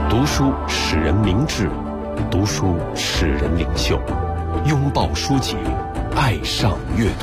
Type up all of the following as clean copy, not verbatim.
读书使人明智，读书使人领袖。拥抱书籍，爱上阅读。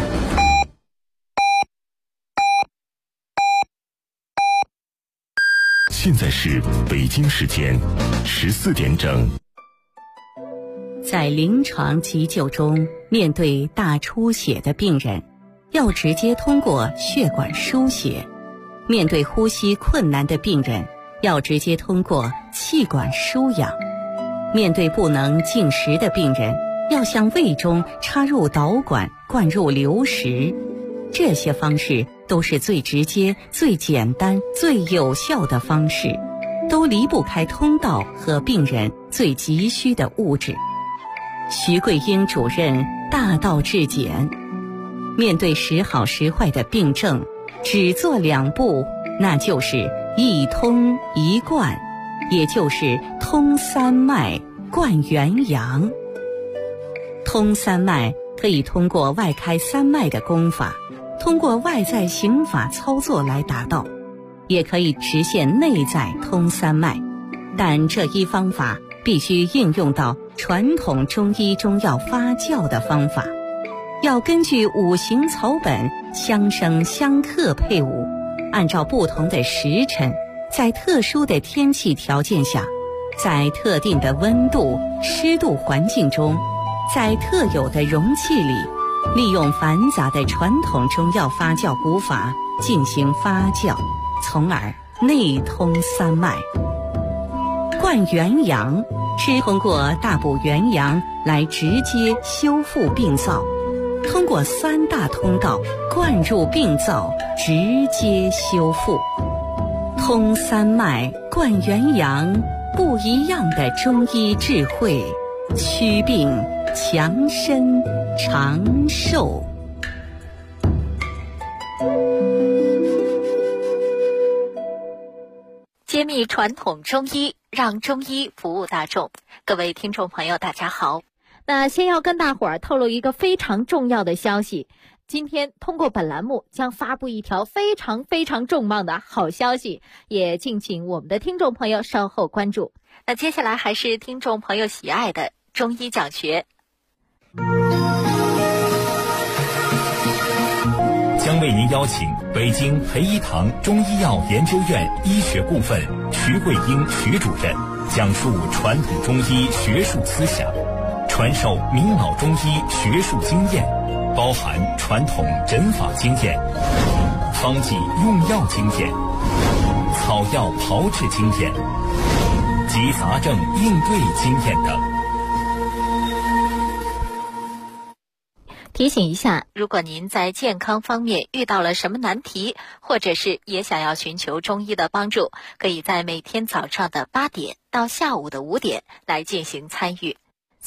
现在是北京时间14点整。 在临床急救中，面对大出血的病人，要直接通过血管输血；面对呼吸困难的病人，要直接通过气管输氧；面对不能进食的病人，要向胃中插入导管灌入流食。这些方式都是最直接、最简单、最有效的方式，都离不开通道和病人最急需的物质。徐桂英主任大道至简，面对时好时坏的病症，只做2步，那就是一通一灌，也就是通三脉灌元阳。通三脉可以通过外开三脉的功法，通过外在刑法操作来达到，也可以实现内在通三脉，但这一方法必须应用到传统中医中药发酵的方法，要根据五行草本相生相克配伍，按照不同的时辰，在特殊的天气条件下，在特定的温度、湿度环境中，在特有的容器里，利用繁杂的传统中药发酵古法进行发酵，从而内通三脉。灌元阳是通过大补元阳来直接修复病灶，通过3大通道灌入病灶，直接修复。通三脉灌元阳，不一样的中医智慧，祛病强身长寿。 揭秘传统中医，让中医服务大众。各位听众朋友大家好， 那先要跟大伙儿透露一个非常重要的消息，今天通过本栏目将发布一条非常非常重磅的好消息，也敬请我们的听众朋友稍后关注。 那接下来还是听众朋友喜爱的中医讲学， 将为您邀请北京培一堂中医药研究院医学部分徐桂英徐主任讲述传统中医学术思想，传授明老中医学术经验，包含传统诊法经验、方剂用药经验、草药炮制经验及杂症应对经验等。 提醒一下，如果您在健康方面遇到了什么难题，或者是也想要寻求中医的帮助，可以在每天早上的8点到下午的5点来进行参与。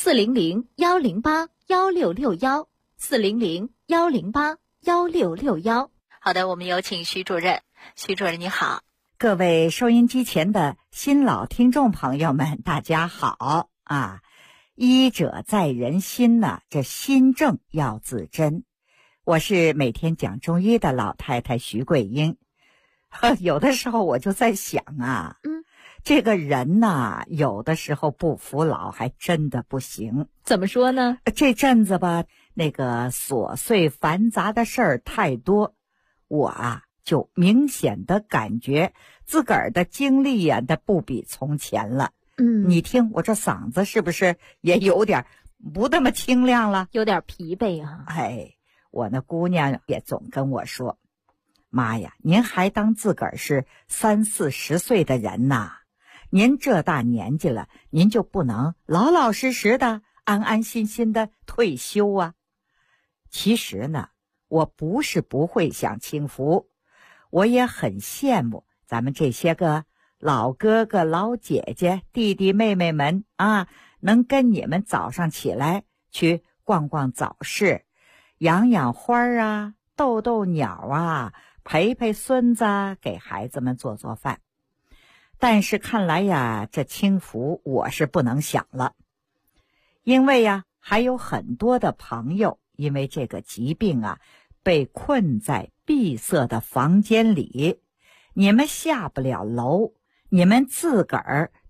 400-108-1661，400-108-1661。 好的，我们有请徐主任。徐主任你好。 各位收音机前的新老听众朋友们，大家好啊！医者在人心呢，这心正要自珍。我是每天讲中医的老太太徐桂英。有的时候我就在想啊，这个人呐，有的时候不服老还真的不行。 怎么说呢？ 这阵子吧，那个琐碎繁杂的事儿太多，我啊就明显的感觉自个儿的精力呀，那不比从前了。你听我这嗓子是不是也有点不那么清亮了？ 有点疲惫啊。 我那姑娘也总跟我说，妈呀，您还当自个儿是30-40岁的人呐？您这大年纪了，您就不能老老实实的、安安心心的退休啊？其实呢，我不是不会享清福，我也很羡慕咱们这些个老哥哥、老姐姐、弟弟妹妹们啊，能跟你们早上起来去逛逛早市，养养花啊，逗逗鸟啊，陪陪孙子，给孩子们做做饭。但是看来呀，这清福我是不能享了，因为呀，还有很多的朋友因为这个疾病啊，被困在闭塞的房间里，你们下不了楼，你们自个儿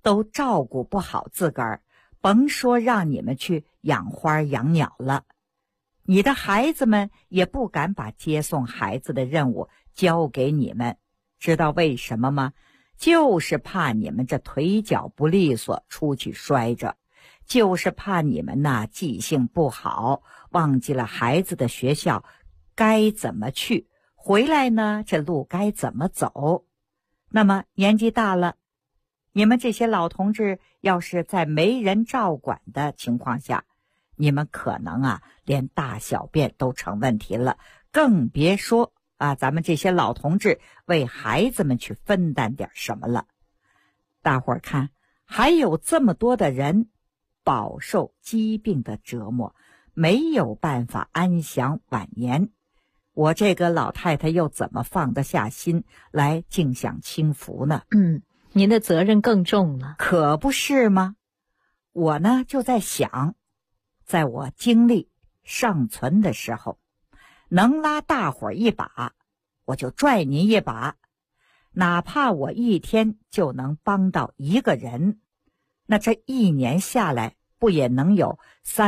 都照顾不好自个儿，甭说让你们去养花养鸟了，你的孩子们也不敢把接送孩子的任务交给你们，知道为什么吗？就是怕你们这腿脚不利索出去摔着，就是怕你们呐记性不好，忘记了孩子的学校该怎么去，回来呢这路该怎么走。那么年纪大了，你们这些老同志要是在没人照管的情况下，你们可能连大小便都成问题了，更别说咱们这些老同志为孩子们去分担点什么了。大伙儿看，还有这么多的人饱受疾病的折磨，没有办法安享晚年，我这个老太太又怎么放得下心来尽享清福呢？ 您的责任更重了。 可不是吗？我呢就在想，在我精力尚存的时候，能拉大伙儿一把，我就拽您一把，哪怕我一天就能帮到一个人，那这一年下来不也能有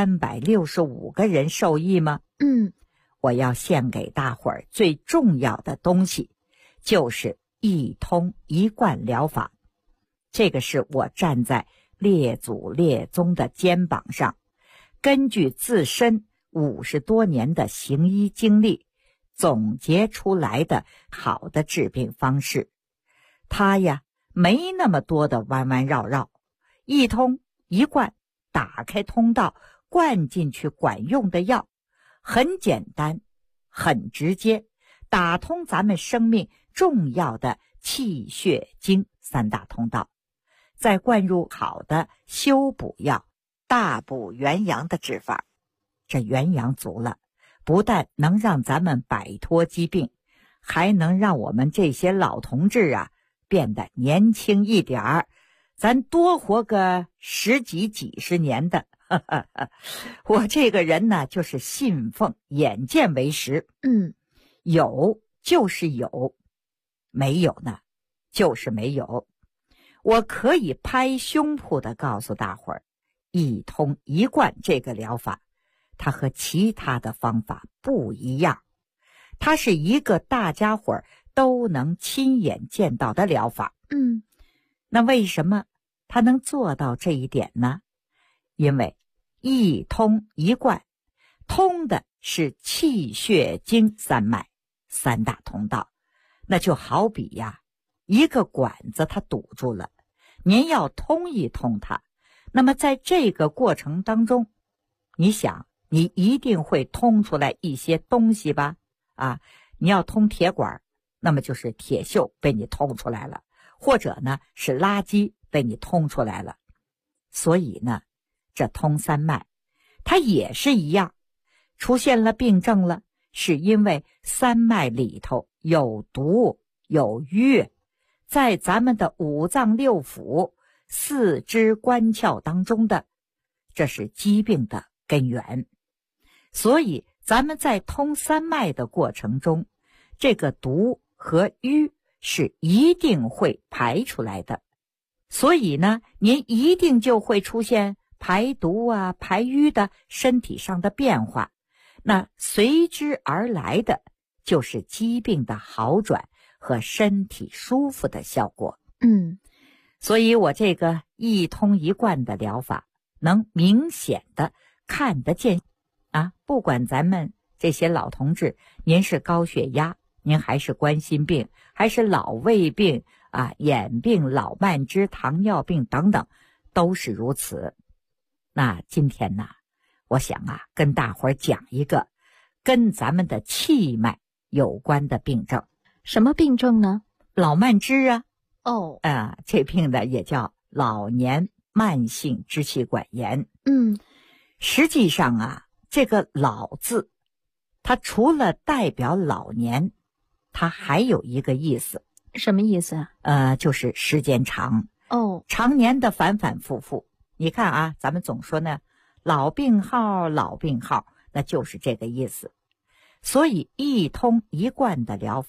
365个人受益吗？我要献给大伙儿最重要的东西，就是一通一贯疗法。这个是我站在列祖列宗的肩膀上，根据自身50多年的行医经历总结出来的好的治病方式。它呀没那么多的弯弯绕绕，一通一贯，打开通道，灌进去管用的药，很简单，很直接，打通咱们生命重要的气血经3大通道，再灌入好的修补药，大补元阳的治法。这元阳足了，不但能让咱们摆脱疾病，还能让我们这些老同志变得年轻一点儿，咱多活个10几几十年的。我这个人呢，就是信奉眼见为实。有就是有，没有呢就是没有。我可以拍胸脯的告诉大伙儿，一通一贯这个疗法，它和其他的方法不一样，它是一个大家伙儿都能亲眼见到的疗法。那为什么它能做到这一点呢？因为一通一贯，通的是气血经3脉3大通道。那就好比一个管子它堵住了，您要通一通它，那么在这个过程当中，你想你一定会通出来一些东西吧？你要通铁管，那么就是铁锈被你通出来了，或者呢是垃圾被你通出来了。所以呢，这通3脉它也是一样，出现了病症了，是因为3脉里头有毒有瘀，在咱们的5脏6腑4肢关窍当中的，这是疾病的根源。所以咱们在通3脉的过程中，这个毒和瘀是一定会排出来的。所以呢，您一定就会出现排毒排瘀的身体上的变化，那随之而来的就是疾病的好转和身体舒服的效果。所以我这个一通一贯的疗法能明显的看得见不管咱们这些老同志，您是高血压，您还是冠心病，还是老胃病眼病、老慢支、糖尿病等等，都是如此。那今天呢，我想跟大伙儿讲一个跟咱们的气脉有关的病症。 什么病症呢？ 老慢支这病呢也叫老年慢性支气管炎。实际上这个老字，它除了代表老年，它还有一个意思。 什么意思就是时间长。常年的反反复复。你看咱们总说呢，老病号，老病号，那就是这个意思。所以一通一贯的疗法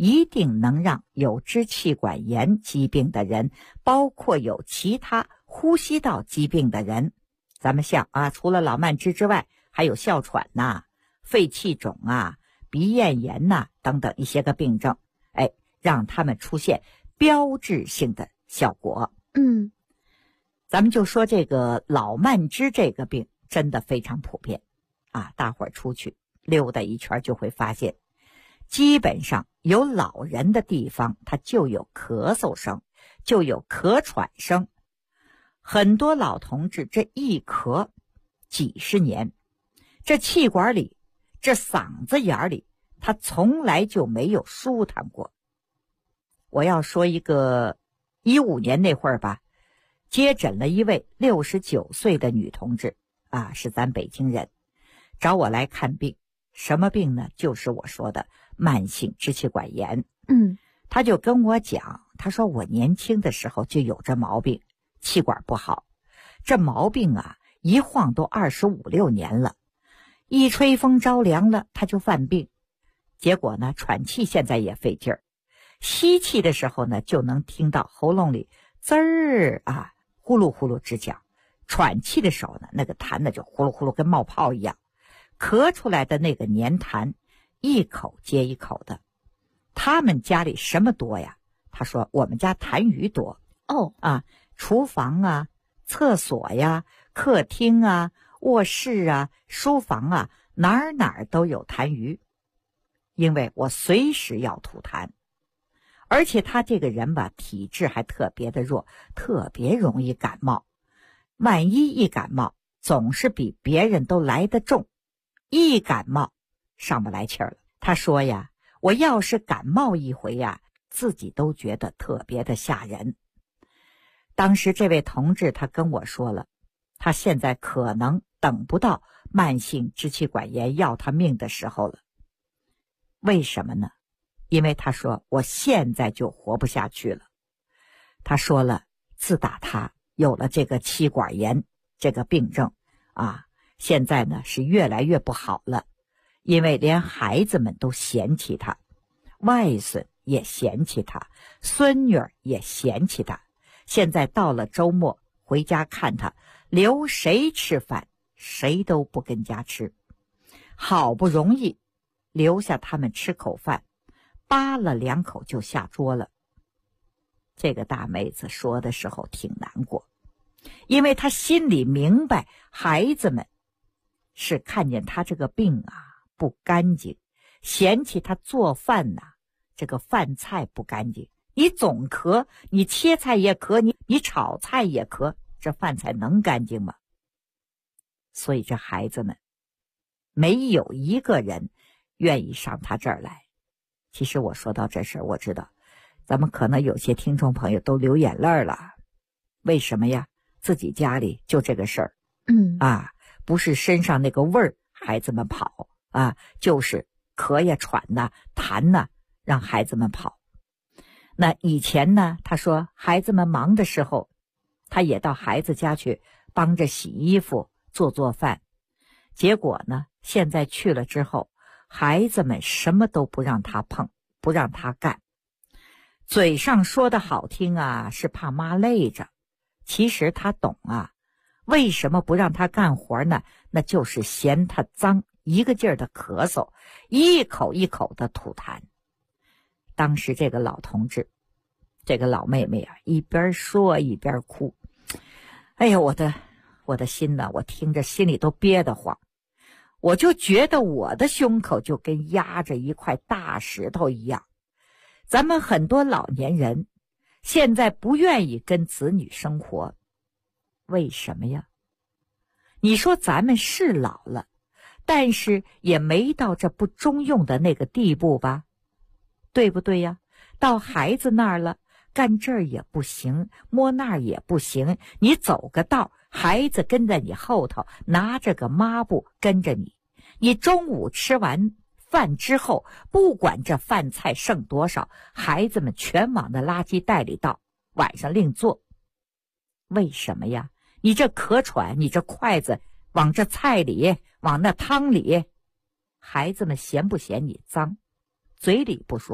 一定能让有支气管炎疾病的人，包括有其他呼吸道疾病的人，咱们像除了老慢支之外，还有哮喘呐、肺气肿啊、鼻咽炎呐等等一些个病症，让他们出现标志性的效果。咱们就说这个老慢支这个病真的非常普遍大伙儿出去溜达一圈就会发现，基本上有老人的地方，它就有咳嗽声，就有咳喘声。很多老同志这一咳几十年，这气管里、这嗓子眼里，他从来就没有舒坦过。我要说一个15年那会儿吧，接诊了一位69岁的女同志是咱北京人，找我来看病。什么病呢？就是我说的慢性支气管炎。他就跟我讲，他说我年轻的时候就有这毛病，气管不好，这毛病一晃都25、26年了，一吹风着凉了他就犯病，结果呢喘气现在也费劲儿，吸气的时候呢就能听到喉咙里滋儿呼噜呼噜直响，喘气的时候呢那个痰呢就呼噜呼噜跟冒泡一样，咳出来的那个黏痰一口接一口的。他们家里什么多呀？他说我们家痰盂多。厨房厕所呀、客厅卧室书房哪儿都有痰盂，因为我随时要吐痰。而且他这个人吧，体质还特别的弱，特别容易感冒。万一一感冒，总是比别人都来得重，一感冒上不来气儿了。他说呀，我要是感冒一回自己都觉得特别的吓人。当时这位同志他跟我说了，他现在可能等不到慢性支气管炎要他命的时候了。为什么呢？因为他说我现在就活不下去了。他说了，自打他有了这个气管炎这个病症现在呢是越来越不好了，因为连孩子们都嫌弃他，外孙也嫌弃他，孙女儿也嫌弃他。现在到了周末回家看他，留谁吃饭谁都不跟家吃，好不容易留下他们吃口饭，扒了2口就下桌了。这个大妹子说的时候挺难过，因为她心里明白孩子们是看见她这个病不干净，嫌弃她做饭这个饭菜不干净。你总咳，你切菜也咳，你炒菜也咳，这饭菜能干净吗？所以这孩子们没有一个人愿意上他这儿来。其实我说到这事儿，我知道咱们可能有些听众朋友都流眼泪了。为什么呀？自己家里就这个事儿不是身上那个味儿孩子们跑就是咳呀喘痰让孩子们跑。那以前呢，他说孩子们忙的时候，他也到孩子家去帮着洗衣服做饭。结果呢，现在去了之后，孩子们什么都不让他碰，不让他干。嘴上说的好听是怕妈累着，其实他懂为什么不让他干活呢？那就是嫌他脏，一个劲儿的咳嗽，一口一口的吐痰。当时这个老同志，这个老妹妹一边说一边哭。哎呀，我的心我听着心里都憋得慌。我就觉得我的胸口就跟压着一块大石头一样。咱们很多老年人现在不愿意跟子女生活，为什么呀？你说咱们是老了，但是也没到这不中用的那个地步吧？对不对呀？到孩子那儿了，干这儿也不行，摸那儿也不行，你走个道，孩子跟在你后头，拿着个抹布跟着你。你中午吃完饭之后，不管这饭菜剩多少，孩子们全往那垃圾袋里倒，晚上另做。为什么呀？你这咳喘，你这筷子往这菜里，往那汤里，孩子们嫌不嫌你脏？嘴里不说，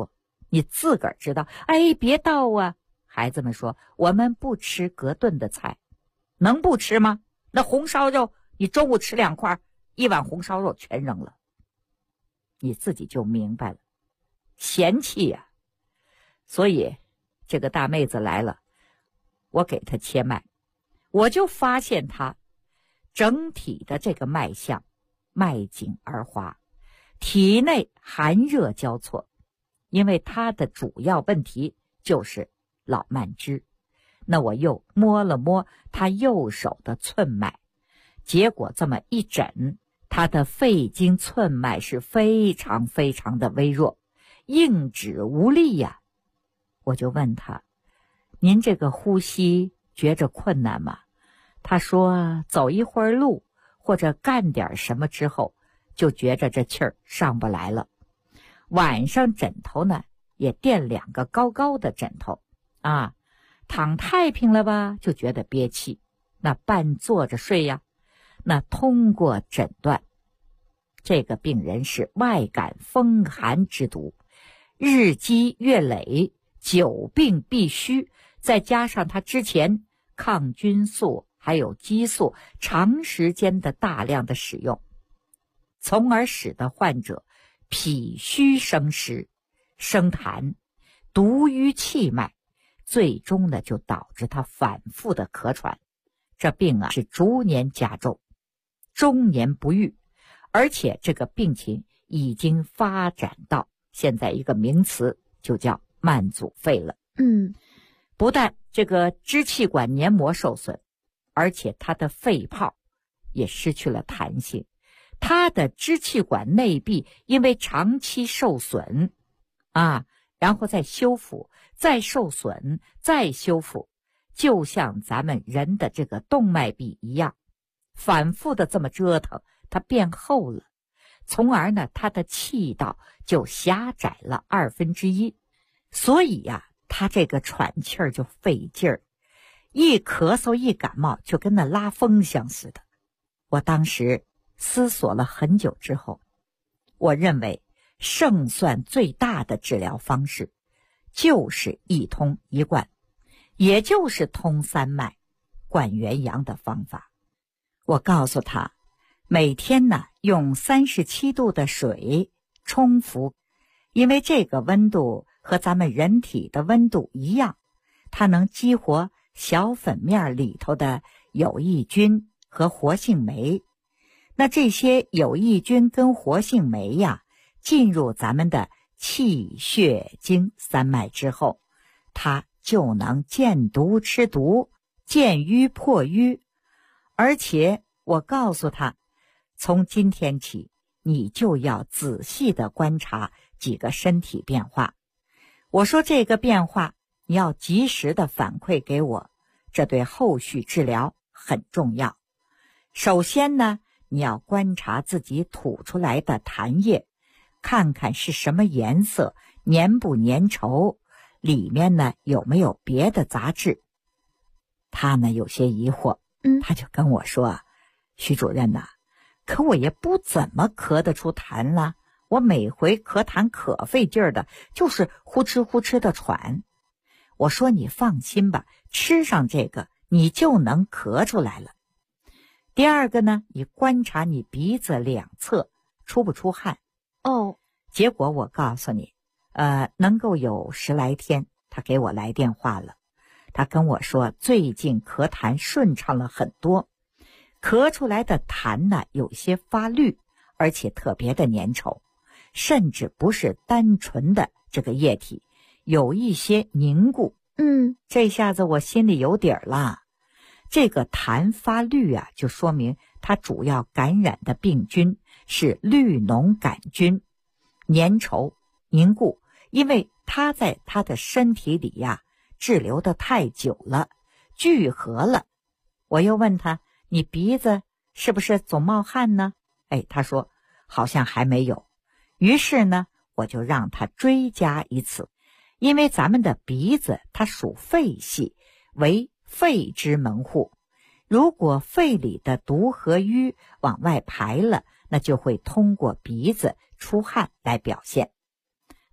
你自个儿知道。别倒啊！孩子们说，我们不吃隔顿的菜，能不吃吗？那红烧肉，你中午吃2块，1碗红烧肉全扔了。你自己就明白了，嫌弃呀。所以这个大妹子来了，我给她切脉，我就发现她整体的这个脉象脉紧而滑，体内寒热交错，因为她的主要问题就是老慢支。那我又摸了摸她右手的寸脉，结果这么一诊，她的肺经寸脉是非常非常的微弱，硬指无力呀。我就问她，您这个呼吸觉着困难吗？她说走一会儿路或者干点什么之后，就觉着这气儿上不来了。晚上枕头呢也垫2个高高的枕头啊，躺太平了吧就觉得憋气，那半坐着睡呀。那通过诊断，这个病人是外感风寒之毒，日积月累，久病必虚，再加上他之前抗菌素还有激素长时间的大量的使用，从而使得患者脾虚生湿、生痰、毒于气脉，最终呢就导致他反复的咳喘。这病啊是逐年加重，终年不愈，而且这个病情已经发展到现在一个名词就叫慢阻肺了。不但这个支气管黏膜受损，而且它的肺泡也失去了弹性，它的支气管内壁因为长期受损然后再修复，再受损，再修复，就像咱们人的这个动脉壁一样，反复的这么折腾，它变厚了，从而呢它的气道就狭窄了1/2，所以呀他这个喘气儿就费劲儿，一咳嗽一感冒就跟那拉风箱似的。我当时思索了很久之后，我认为胜算最大的治疗方式就是一通一贯，也就是通3脉灌元阳的方法。我告诉他，每天呢用37度的水冲服，因为这个温度和咱们人体的温度一样，它能激活小粉面里头的有益菌和活性酶。那这些有益菌跟活性酶呀，进入咱们的气血经3脉之后，它就能见毒吃毒，见瘀破瘀。而且我告诉他，从今天起你就要仔细的观察几个身体变化。我说这个变化你要及时的反馈给我，这对后续治疗很重要。首先呢，你要观察自己吐出来的痰液，看看是什么颜色，粘不粘稠，里面呢有没有别的杂质。他呢有些疑惑，他就跟我说，徐主任呐，可我也不怎么咳得出痰了，我每回咳痰可费劲儿的，就是呼哧呼哧的喘。我说你放心吧，吃上这个你就能咳出来了。第二个呢，你观察你鼻子2侧出不出汗。结果我告诉你，能够有10来天，他给我来电话了。他跟我说最近咳痰顺畅了很多，咳出来的痰呢有些发绿，而且特别的粘稠，甚至不是单纯的这个液体，有一些凝固。这下子我心里有底儿了。这个痰发绿啊，就说明它主要感染的病菌是绿脓杆菌，粘稠凝固，因为它在他的身体里呀滞留的太久了，聚合了。我又问他，你鼻子是不是总冒汗呢？他说好像还没有。于是呢，我就让他追加一次，因为咱们的鼻子它属肺系，为肺之门户，如果肺里的毒和瘀往外排了，那就会通过鼻子出汗来表现。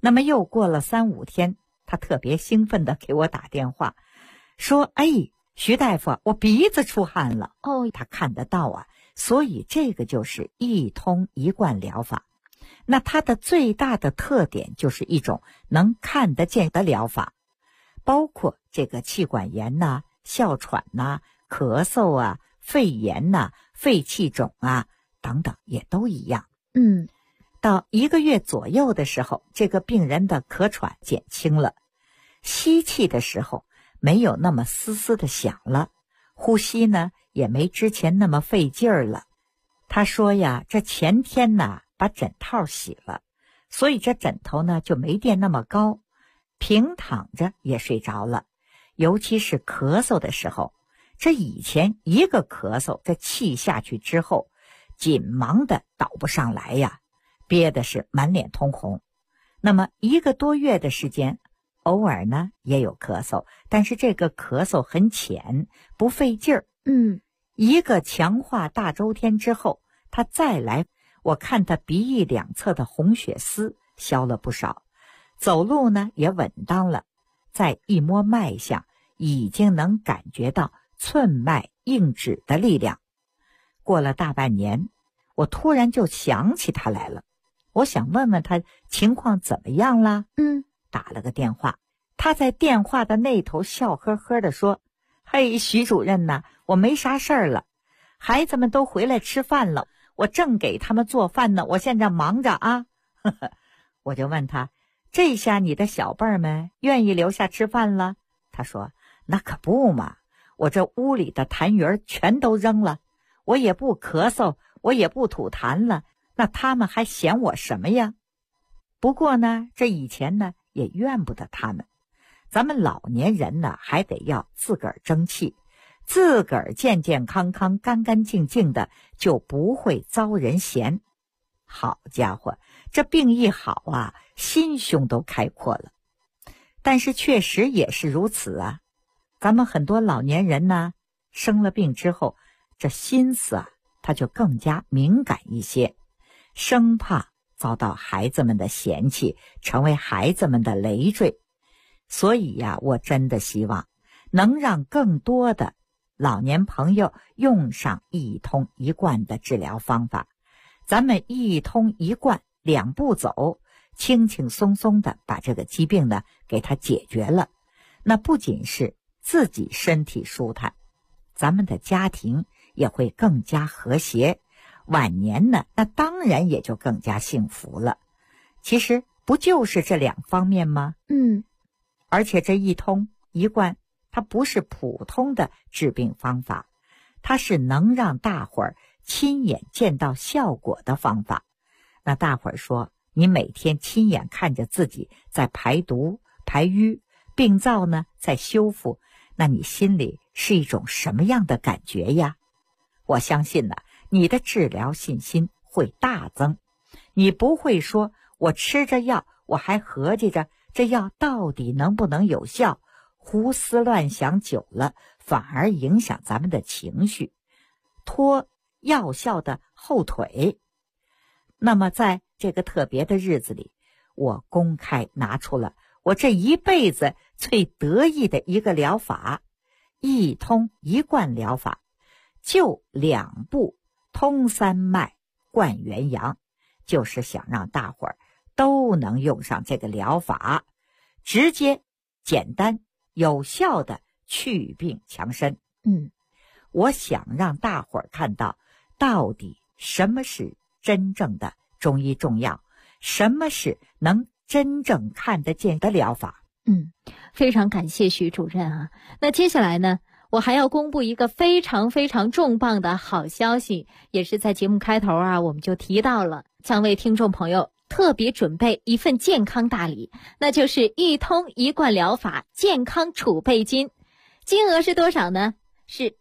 那么又过了3、5天，他特别兴奋地给我打电话，说：“哎，徐大夫，我鼻子出汗了。” 哦， 他看得到啊，所以这个就是一通一贯疗法。那它的最大的特点就是一种能看得见的疗法，包括这个气管炎呐、哮喘呐、咳嗽啊、肺炎呐、肺气肿啊等等，也都一样。到1个月左右的时候，这个病人的咳喘减轻了，吸气的时候没有那么嘶嘶的响了，呼吸呢也没之前那么费劲儿了。他说呀，这前天呢把枕套洗了，所以这枕头呢就没垫那么高，平躺着也睡着了。尤其是咳嗽的时候，这以前一个咳嗽，这气下去之后紧忙的倒不上来呀，憋的是满脸通红。那么1个多月的时间，偶尔呢也有咳嗽，但是这个咳嗽很浅，不费劲儿。1个强化大周天之后，他再来，我看他鼻翼两侧的红血丝消了不少，走路呢也稳当了，再一摸脉象，已经能感觉到寸脉硬指的力量。过了大半年，我突然就想起他来了，我想问问他情况怎么样了。打了个电话，他在电话的那头笑呵呵地说：“嘿，徐主任呐，我没啥事儿了，孩子们都回来吃饭了，我正给他们做饭呢，我现在忙着啊。”我就问他，这下你的小辈儿们愿意留下吃饭了？他说：“那可不嘛，我这屋里的痰盂全都扔了，我也不咳嗽，我也不吐痰了，那他们还嫌我什么呀？”不过呢，这以前呢也怨不得他们，咱们老年人呢还得要自个儿争气，自个儿健健康康、干干净净的，就不会遭人嫌。好家伙，这病一好啊，心胸都开阔了。但是确实也是如此啊，咱们很多老年人呢，生了病之后，这心思啊，他就更加敏感一些，生怕遭到孩子们的嫌弃，成为孩子们的累赘。所以呀，我真的希望能让更多的老年朋友用上一通一贯的治疗方法。咱们一通一贯2步走，轻轻松松的把这个疾病呢给它解决了。那不仅是自己身体舒坦，咱们的家庭也会更加和谐，晚年呢那当然也就更加幸福了。其实不就是这2方面吗？而且这一通一贯，它不是普通的治病方法，它是能让大伙儿亲眼见到效果的方法。那大伙儿说，你每天亲眼看着自己在排毒排瘀，病灶呢在修复，那你心里是一种什么样的感觉呀？我相信呢，你的治疗信心会大增。你不会说我吃着药，我还合计着这药到底能不能有效，胡思乱想久了，反而影响咱们的情绪，拖药效的后腿。那么在这个特别的日子里，我公开拿出了我这一辈子最得意的一个疗法，一通一贯疗法，就2步通3脉贯元阳，就是想让大伙儿都能用上这个疗法，直接简单有效的祛病强身。我想让大伙儿看到到底什么是真正的中医重药，什么是能真正看得见的疗法。 非常感谢徐主任啊。那接下来呢，我还要公布一个非常非常重磅的好消息，也是在节目开头啊我们就提到了，将为听众朋友特别准备一份健康大礼，那就是一通一贯疗法健康储备金。金额是多少呢？是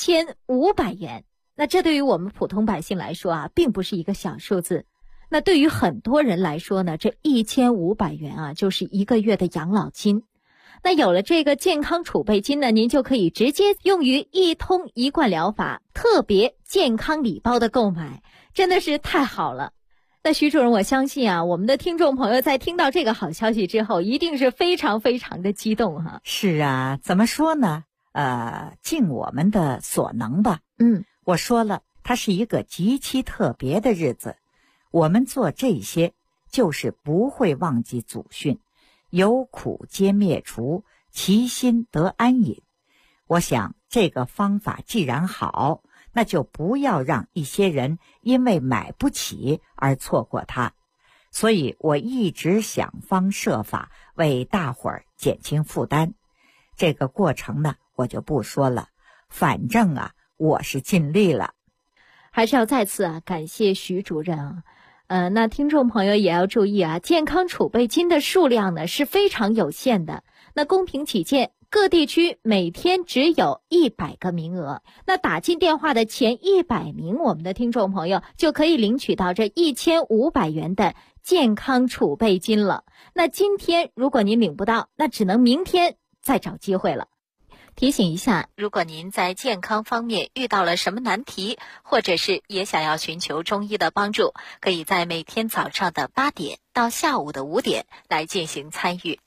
1500元。那这对于我们普通百姓来说啊，并不是一个小数字。那对于很多人来说呢，这1500元啊，就是1个月的养老金。那有了这个健康储备金呢，您就可以直接用于一通一贯疗法特别健康礼包的购买，真的是太好了。 那徐主任，我相信啊，我们的听众朋友在听到这个好消息之后，一定是非常非常的激动哈。 是啊，怎么说呢？尽我们的所能吧。我说了，它是一个极其特别的日子，我们做这些就是不会忘记祖训，有苦皆灭除，其心得安隐。我想这个方法既然好，那就不要让一些人因为买不起而错过它。所以我一直想方设法为大伙儿减轻负担。这个过程呢，我就不说了，反正啊，我是尽力了。 还是要再次感谢徐主任啊。那听众朋友也要注意啊，健康储备金的数量呢是非常有限的。那公平起见，各地区每天只有100个名额，那打进电话的前100名我们的听众朋友就可以领取到这1500元的健康储备金了。那今天如果您领不到，那只能明天再找机会了。 提醒一下，如果您在健康方面遇到了什么难题，或者是也想要寻求中医的帮助，可以在每天早上的8点到下午的5点来进行参与。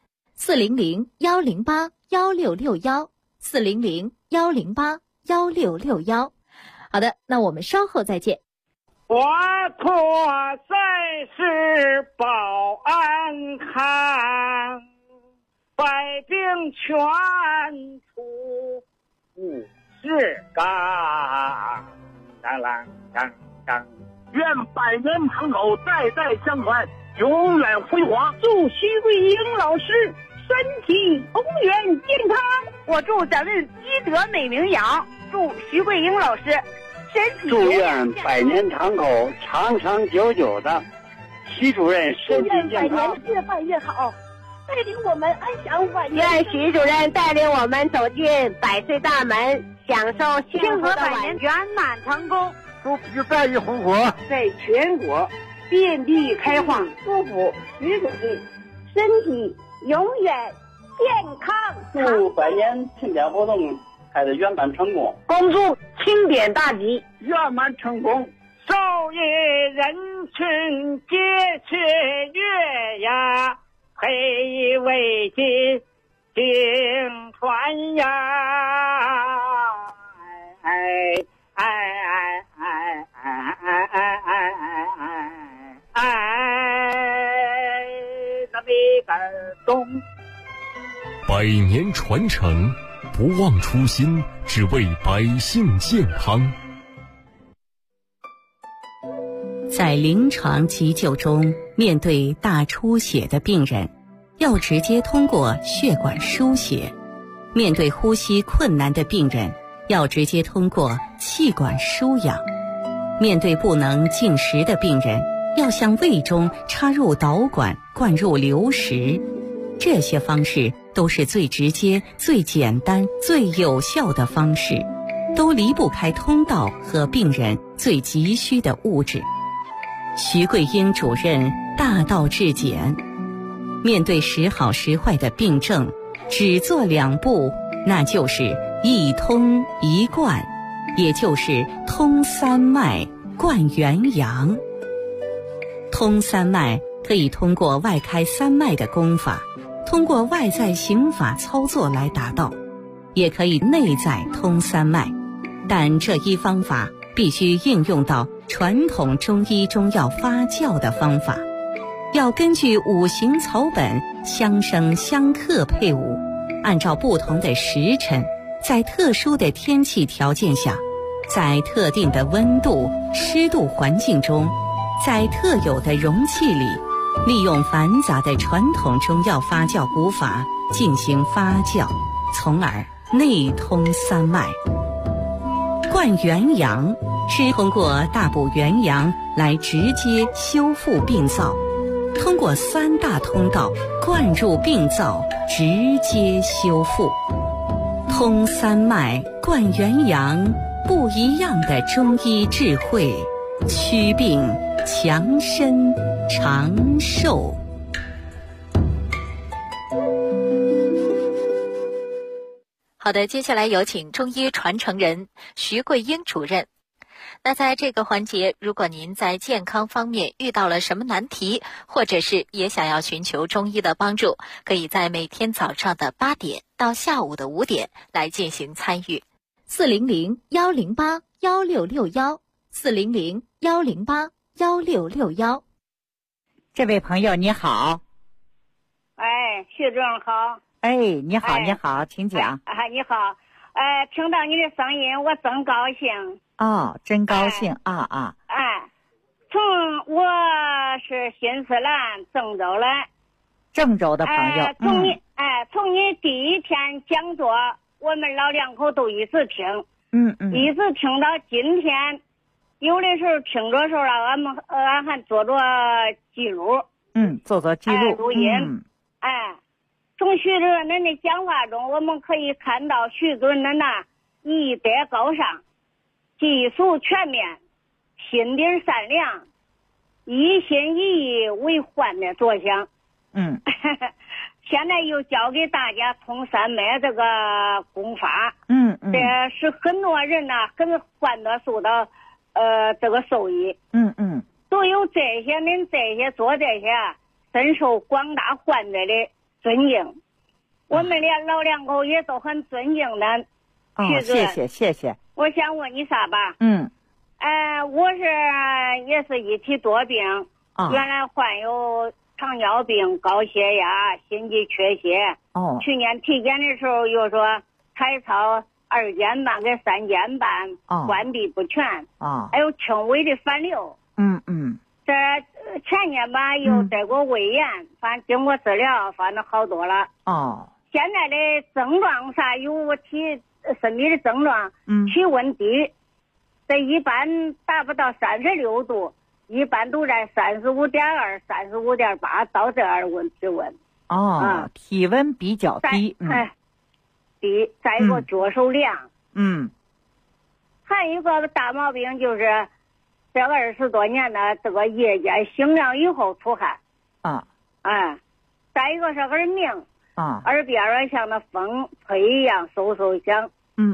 400-108-1661 400-108-1661。好的，那我们稍后再见。 华佗在世保安康，百病全除不是纲。当啷当当， 愿百年堂口代代相传，永远辉煌。 祝徐桂英老师身体永远健康。我祝咱们积德美名扬，祝徐桂英老师身体祝愿百年堂口长长久久的，徐主任身体健康， 越办越好，带领我们安享晚年。 愿徐主任带领我们走进100岁大门，享受幸福的晚年， 圆满成功。 祝比赛一红火， 在全国遍地开花。祝福徐主任身体永远健康。 祝百年庆典活动开得圆满成功， 恭祝庆典大吉， 圆满成功。 昼夜人群皆是月呀，黑为金经传呀，那边感动。 百年传承，不忘初心，只为百姓健康。 在临床急救中，面对大出血的病人，要直接通过血管输血；面对呼吸困难的病人，要直接通过气管输氧；面对不能进食的病人，要向胃中插入导管灌入流食。这些方式都是最直接、最简单、最有效的方式，都离不开通道和病人最急需的物质。徐桂英主任大道至简，面对时好时坏的病症，只做2步，那就是一通一贯，也就是通三脉贯元阳。通三脉可以通过外开三脉的功法，通过外在行法操作来达到，也可以内在通三脉，但这一方法必须应用到传统中医中药发酵的方法，要根据五行草本相生相克配伍，按照不同的时辰，在特殊的天气条件下，在特定的温度、湿度环境中，在特有的容器里，利用繁杂的传统中药发酵古法进行发酵，从而内通三脉。灌元阳是通过大补元阳来直接修复病灶，通过3大通道灌入病灶，直接修复。通三脉灌元阳，不一样的中医智慧，祛病强身长寿。 好的，接下来有请中医传承人徐桂英主任。 那在这个环节，如果您在健康方面遇到了什么难题，或者是也想要寻求中医的帮助，可以在每天早上的8点到下午的5点来进行参与。 400-108-1661，400-108-1661。 这位朋友你好。 哎，徐主任好。 哎，你好，你好，请讲。 你好。听到你的声音，我真高兴。 哦，真高兴我是新西兰郑州来。 郑州的朋友。 从你第一天讲座，我们老两口都一直听。一直听到今天，有的时候听着时候俺还做着记录。 做记录。 录音。从徐主任的讲话中，我们可以看到徐主任的艺德高尚，技术全面，心地善良，一心一意为患者着想。现在又教给大家通三脉这个功法。这是很多人跟患得受到这个受益。都有这些做这些深受广大患者的尊敬。我们连老两口也都很尊敬的。 谢谢。 我想问你啥吧？我也是一体多病。原来患有糖尿病、高血压、心肌缺血。去年体检的时候又说彩超2间半跟3间半关闭不全。还有轻微的反流。这前年吧又得过胃炎，反正经过治疗，反正好多了。现在的症状啥有我身体的症状，体温低，这一般达不到36度，一般都在35.2、35.8到这儿体温。 体温比较低。 低，再一个脚手凉。还有一个大毛病就是这20多年的这个夜间醒了以后出汗。再一个是耳鸣。耳边像那风吹一样嗖嗖响。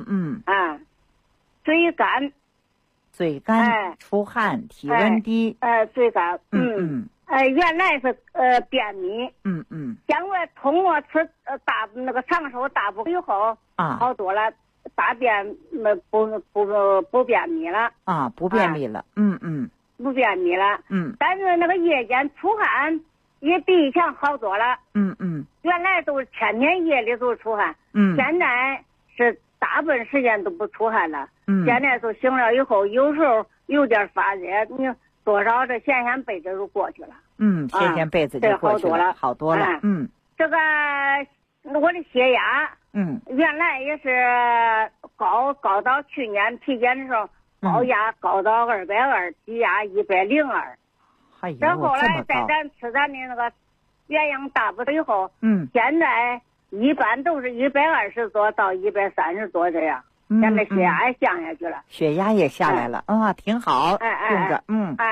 嘴干， 出汗，体温低。 嘴干。原来是便秘。现在通过吃长寿大补以后，好多了，大便不便秘了。 不便秘了。 不便秘了。但是那个夜间出汗也比以前好多了。原来都是天天夜里都出汗。现在是大部分时间都不出汗了。现在都醒了以后，有时候有点发热，你多少这掀被子就过去了。 掀被子就过去了，好多了。 这个我的血压，原来也是高到去年体检的时候，高到220，低压102。然后后来在咱吃咱的那个元阳大补以后，现在一般都是120多到130多这样。现在血压也降下去了， 血压也下来了。挺好，用着。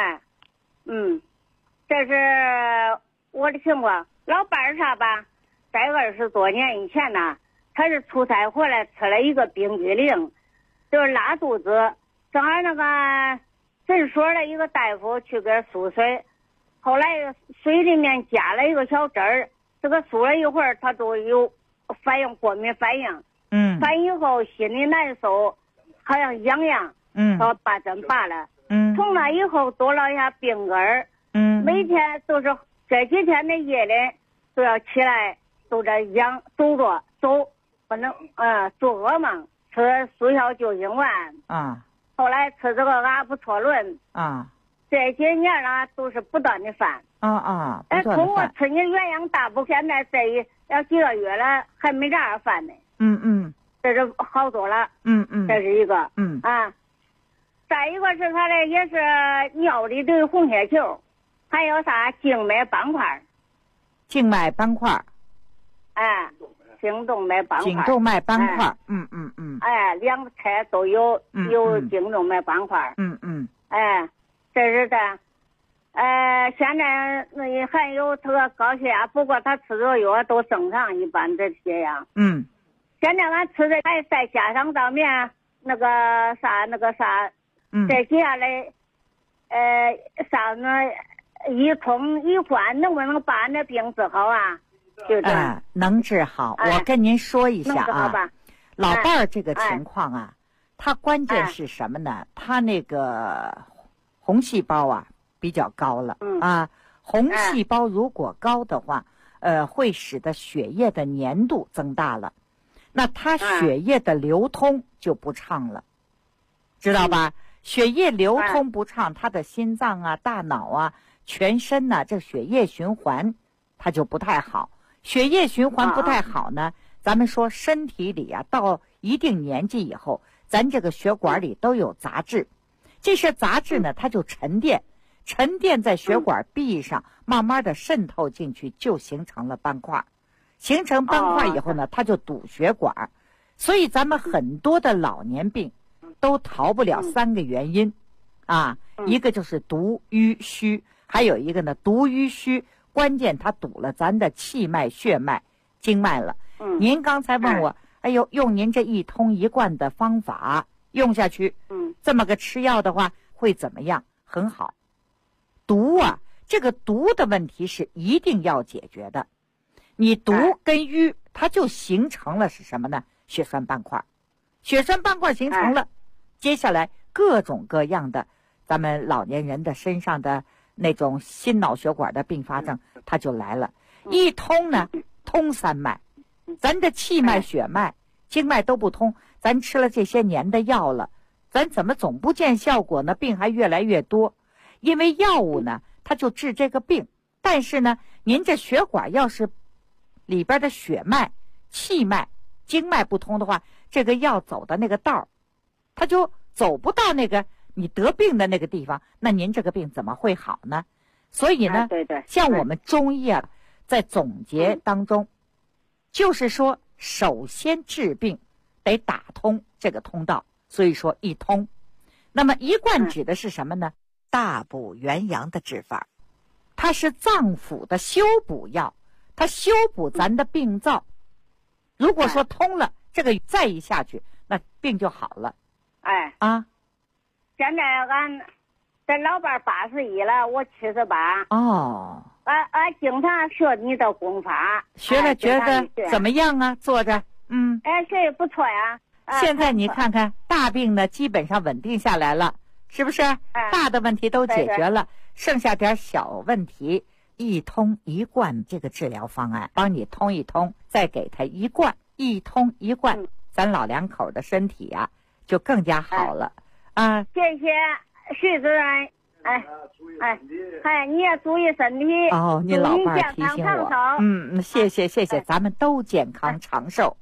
这是我的情况。老伴儿啥吧，在20多年以前他是出差回来吃了一个冰激凌，就是拉肚子，正好那个诊所的一个大夫去给输水，后来水里面加了一个小汁儿，这个输了一会儿他都有过敏反应。反应以后心里难受，好像痒，他把针拔了。从那以后多了一下病根儿。每天都是这几天的夜里都要起来，都在走，不能做噩梦，吃速效救心丸。后来吃这个阿普唑仑。这些年都是不断的犯。通过吃你元阳大补，现在要几个月了还没这样犯呢。这是好多了。这是一个。再一个是他的也是尿里的红血球，还有啥静脉斑块。 静脉斑块。 颈动脉斑块。 颈动脉斑块。 两侧都有颈动脉斑块。这是的。现在还有这个高血压，不过他吃着药都正常，一般的血压。现在俺吃的还再加上上面那个啥再接下来，嗓子一通一关，能不能把那病治好啊？就这能治好。我跟您说一下啊，老伴儿这个情况啊，它关键是什么呢？它那个红细胞啊比较高了红细胞如果高的话，会使得血液的粘度增大了，那它血液的流通就不畅了，知道吧？血液流通不畅，它的心脏啊、大脑啊、全身呐，这血液循环它就不太好。血液循环不太好呢，咱们说身体里啊，到一定年纪以后，咱这个血管里都有杂质，这些杂质呢，它就沉淀在血管壁上，慢慢的渗透进去，就形成了斑块。形成斑块以后呢，它就堵血管。所以咱们很多的老年病都逃不了3个原因一个就是毒瘀虚，还有一个呢毒瘀虚，关键它堵了咱的气脉、血脉、经脉了。您刚才问我，哎呦，用您这一通一贯的方法用下去，这么个吃药的话会怎么样？很好。毒啊，这个毒的问题是一定要解决的。你毒跟瘀，它就形成了是什么呢？血栓斑块。血栓斑块形成了，接下来各种各样的咱们老年人的身上的那种心脑血管的并发症，它就来了。一通呢，通3脉，咱的气脉、血脉、经脉都不通，咱吃了这些年的药了，咱怎么总不见效果呢？病还越来越多。因为药物呢，它就治这个病，但是呢，您这血管要是里边的血脉、气脉、经脉不通的话，这个药走的那个道儿，它就走不到那个你得病的那个地方，那您这个病怎么会好呢？所以呢，像我们中医啊，在总结当中，就是说，首先治病得打通这个通道，所以说一通。那么一贯指的是什么呢？大补元阳的治法，它是脏腑的修补药，它修补咱的病灶。如果说通了，这个再一下去，那病就好了。 现在俺这老伴81了，我78。俺经常学你的功法， 学了觉得怎么样啊？坐着， 学也不错呀。 现在你看看，大病呢基本上稳定下来了。是不是大的问题都解决了，剩下点小问题，一通一贯这个治疗方案帮你通一通，再给他一贯，一通一贯，咱老两口的身体啊就更加好了谢谢徐主任。你也注意身体您老伴儿提醒我，谢谢，咱们都健康长寿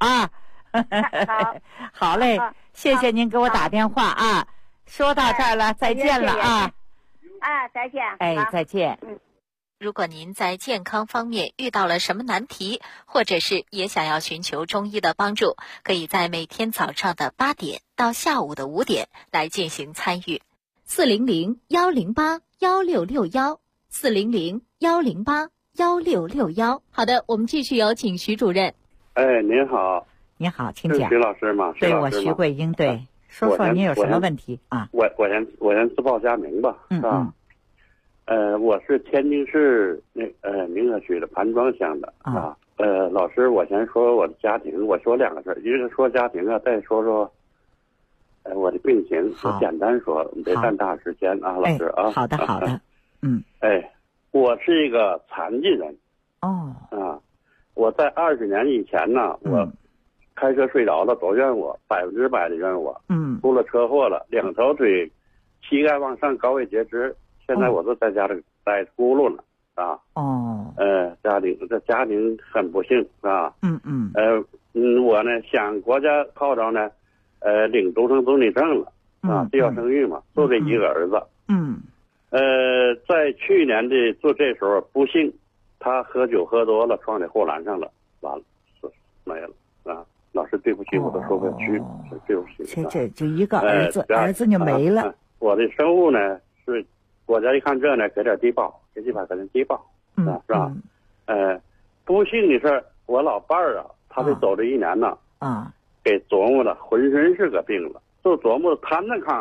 好嘞，谢谢您给我打电话说到这儿了，再见了再见。 再见。 如果您在健康方面遇到了什么难题，或者是也想要寻求中医的帮助，可以在每天早上的8点到下午的5点来进行参与。 400-108-1661，400-108-1661。好的，我们继续有请徐主任。 您好。 您好，请讲。 徐老师吗？ 对，我徐桂英。对，说说您有什么问题我先自报家名吧，我是天津市民和区的盘庄乡的老师，我先说我的家庭，我说2个事，一个说家庭再说说我的病情，我简单说，别占大时间老师好的。 我是一个残疾人我在20年以前呢，我开车睡着了，都怨我，100%的怨我。出了车祸了，2条腿膝盖往上高位截肢，现在我都在家里带轱辘了家庭很不幸我呢想国家号召呢领终身子女证了必要生育嘛，就这一个儿子。在去年的就这时候，不幸他喝酒喝多了，撞在护栏上了，完了没了老师对不起，我都说不下去，对不起。 这就一个儿子，儿子就没了。 我的生物呢是国家一看这呢，给点低保，给几百块钱低保，是吧？不幸的事，我老伴儿他得走这1年呢，给琢磨的浑身是个病了，就琢磨瘫在炕上了，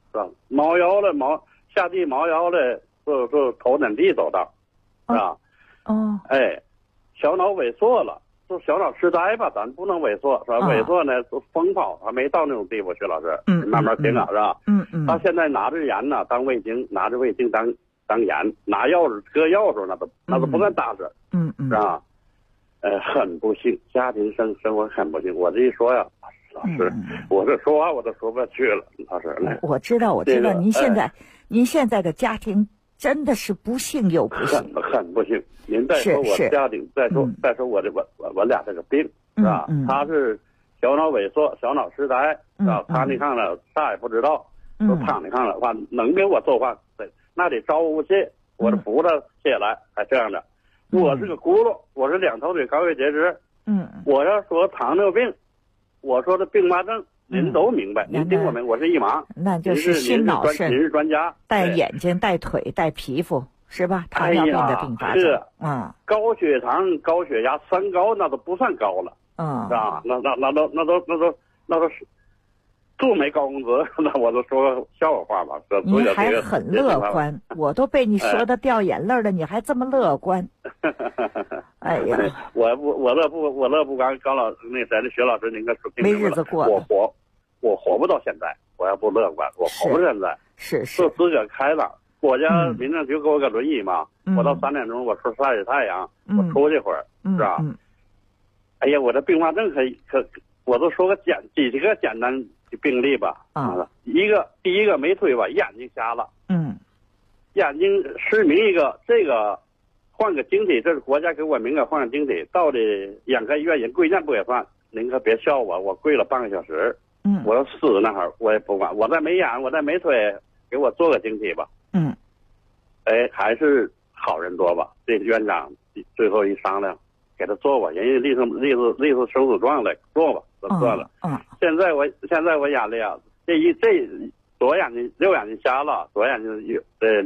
是吧？猫腰了，下地猫腰了，就头枕地走道，是吧？哎，小脑萎缩了，就小脑痴呆吧，咱不能萎缩，是吧？萎缩呢，疯跑还没到那种地步，徐老师，慢慢听啊，是吧？他现在拿着盐呢当味精，拿着味精当盐，拿钥匙搁钥匙那都不算大事，是吧？很不幸，家庭生活很不幸。我这一说呀，老师，我这说话我都说不下去了，老师。 我知道，您现在的家庭真的是不幸又不幸， 很不幸。您再说我家庭，再说我俩这个病，是吧？他是小脑萎缩、小脑痴呆，是吧？他你看了啥也不知道，都躺你看了，话能给我做饭，那得招呼谢，我这扶他起来，还这样的。我是个轱辘，我是2条腿高位截肢，我要说糖尿病，我说的并发症，您都明白，您听我们，我是一盲， 那就是心脑肾， 您是专家， 带眼睛、带腿、带皮肤，是吧？糖尿病的并发症， 是高血糖、高血压、3高那都不算高了，是吧？那都是。都没高工资，那我都说个笑话吧。 您还很乐观，我都被你说的掉眼泪了，你还这么乐观？哎呀， 我乐不刚老那谁的徐老师，您可说没日子过了。 我活不到现在，我要不乐观，我活不到现在。 是自个开朗。国家民政局给我个轮椅嘛，我到3点钟我出晒晒太阳，我出去会儿，是吧？哎呀，我这并发症可，我都说个几个简单病例吧。第一个没腿吧，眼睛瞎了，眼睛失明一个，这个换个晶体，这是国家给我名额换个晶体，到底眼科医院人贵贱不也算，您可别笑我跪了半个小时，我要死那会儿我也不管，我再没眼，我再没腿，给我做个晶体吧，哎，还是好人多吧，这院长最后一商量，给他做吧，人家立出手指状来做吧，算了。现在我眼里啊，这左眼睛右眼睛瞎了，左眼睛有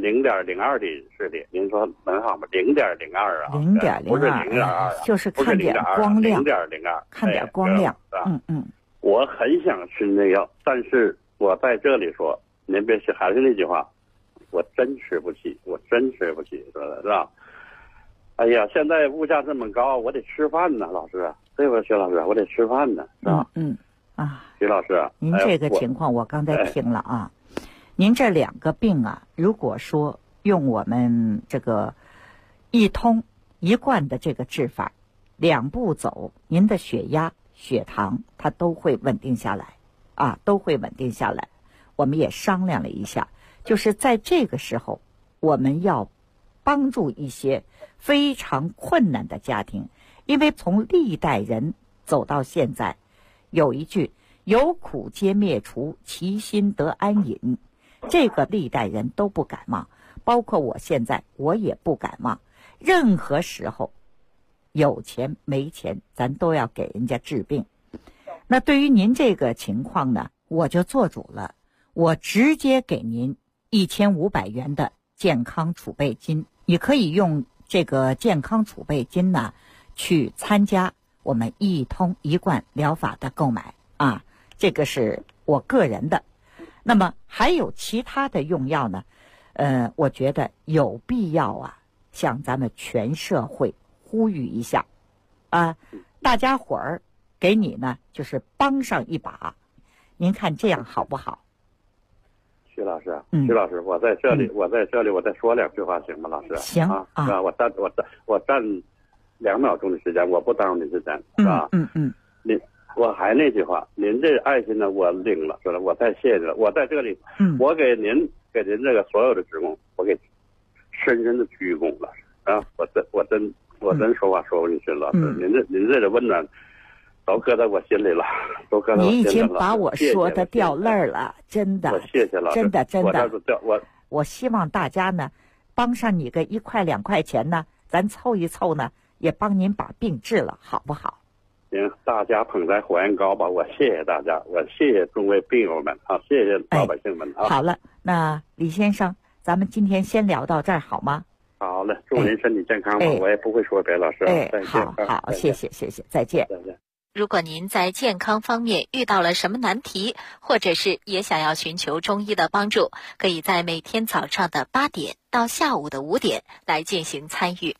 0.02的视力，您说能好吗？0.02啊，0.02不是0.2， 就是看点光亮 ，0.02， 看点光亮。 我很想吃那药，但是我在这里说，您别还是那句话，我真吃不起，说的是吧？哎呀，现在物价这么高，我得吃饭呢，老师，对吧，徐老师，我得吃饭呢，是吧？徐老师， 您这个情况我刚才听了啊，您这2个病啊，如果说用我们这个一通一贯的这个治法，2步走，您的血压、血糖它都会稳定下来啊，都会稳定下来。我们也商量了一下，就是在这个时候，我们要帮助一些非常困难的家庭，因为从历代人走到现在，有一句有苦皆灭除，其心得安隐，这个历代人都不敢忘，包括我现在我也不敢忘。任何时候有钱没钱咱都要给人家治病。那对于您这个情况呢，我就做主了，我直接给您1500元的健康储备金，你可以用这个健康储备金呢去参加我们一通一贯疗法的购买啊，这个是我个人的。那么还有其他的用药呢，我觉得有必要啊，向咱们全社会呼吁一下啊，大家伙儿给你呢就是帮上一把，您看这样好不好？ 徐老师，我在这里，我再说2句话行吗？老师， 行啊，我占2秒钟的时间，我不耽误您时间，是吧？我还那句话，您这爱心呢，我领了，是吧？我太谢谢了。我在这里，我给您这个所有的职工，我给深深的鞠躬了啊！我真说话说不进去了，您这个温暖都搁在我心里了，都搁在我心里了。 你已经把我说的掉泪儿了，真的。 我谢谢老师， 真的。我希望大家呢，帮上你个1块2块钱呢，咱凑一凑呢，也帮您把病治了，好不好？ 行，大家捧在火焰高吧！我谢谢大家，我谢谢众位病友们啊，谢谢老百姓们啊！ 好了，那李先生，咱们今天先聊到这儿好吗？ 好嘞，祝您身体健康吧！我也不会说别的，老师。 好，谢谢，再见。 再见。 如果您在健康方面遇到了什么难题，或者是也想要寻求中医的帮助，可以在每天早上的8点到下午的5点来进行参与。